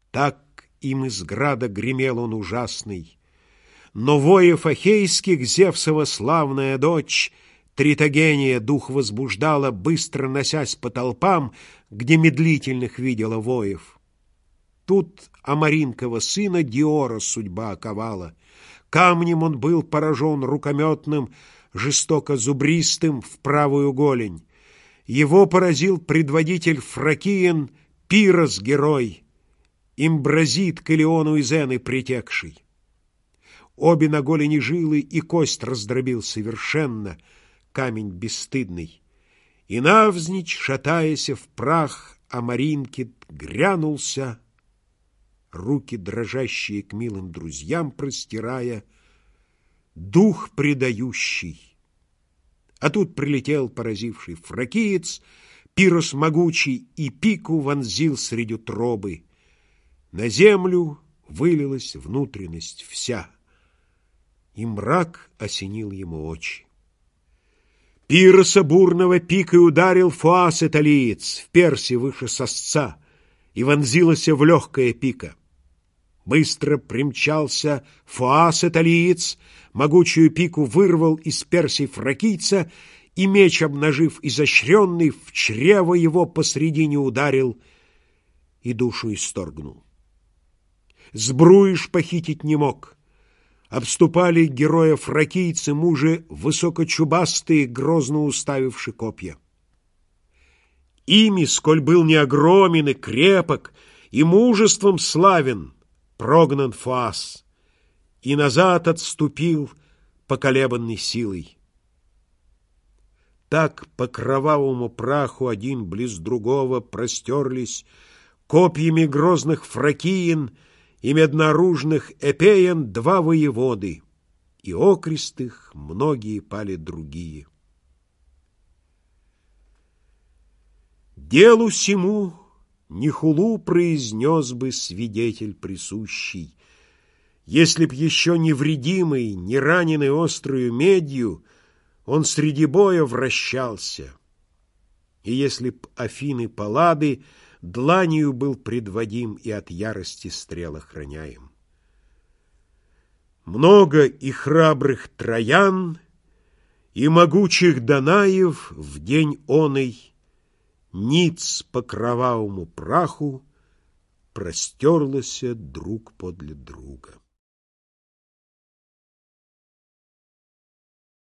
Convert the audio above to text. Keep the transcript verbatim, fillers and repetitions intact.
Так им из града гремел он ужасный. Но воев ахейских Зевсова славная дочь Тритогения дух возбуждала, быстро носясь по толпам, где медлительных видела воев. Тут Амаринкова сына Диора судьба оковала. Камнем он был поражен рукометным, жестоко зубристым в правую голень. Его поразил предводитель Фракиен Пирос герой, имбразит к Илиону из Эны притекший. Обе на голени жилы, и кость раздробил совершенно камень бесстыдный. И навзничь, шатаясь в прах, Амаринкит грянулся, руки дрожащие к милым друзьям простирая, дух предающий. А тут прилетел поразивший фракиец, Пирос могучий, и пику вонзил среди утробы. На землю вылилась внутренность вся, и мрак осенил ему очи. Пироса бурного пикой ударил Фоас италиец в персе выше сосца, и вонзилась в легкое пика. Быстро примчался Фоас италиец, могучую пику вырвал из персей фракийца, и меч, обнажив изощренный, в чрево его посредине ударил и душу исторгнул. Сбруиш похитить не мог. Обступали героя фракийцы мужи высокочубастые, грозно уставивши копья. Ими, сколь был не огромен и крепок, и мужеством славен, прогнан Фоас, и назад отступил поколебанной силой. Так по кровавому праху один близ другого простерлись копьями грозных фракиен и меднооружных эпеян два воеводы, и окрестых многие пали другие. Делу сему не хулу произнес бы свидетель присущий, если б еще невредимый, не раненый острою медью, он среди боя вращался, и если б Афины Паллады дланью был предводим и от ярости стрел охраняем. Много и храбрых троян, и могучих Данаев в день оный ниц по кровавому праху простерлося друг подле друга.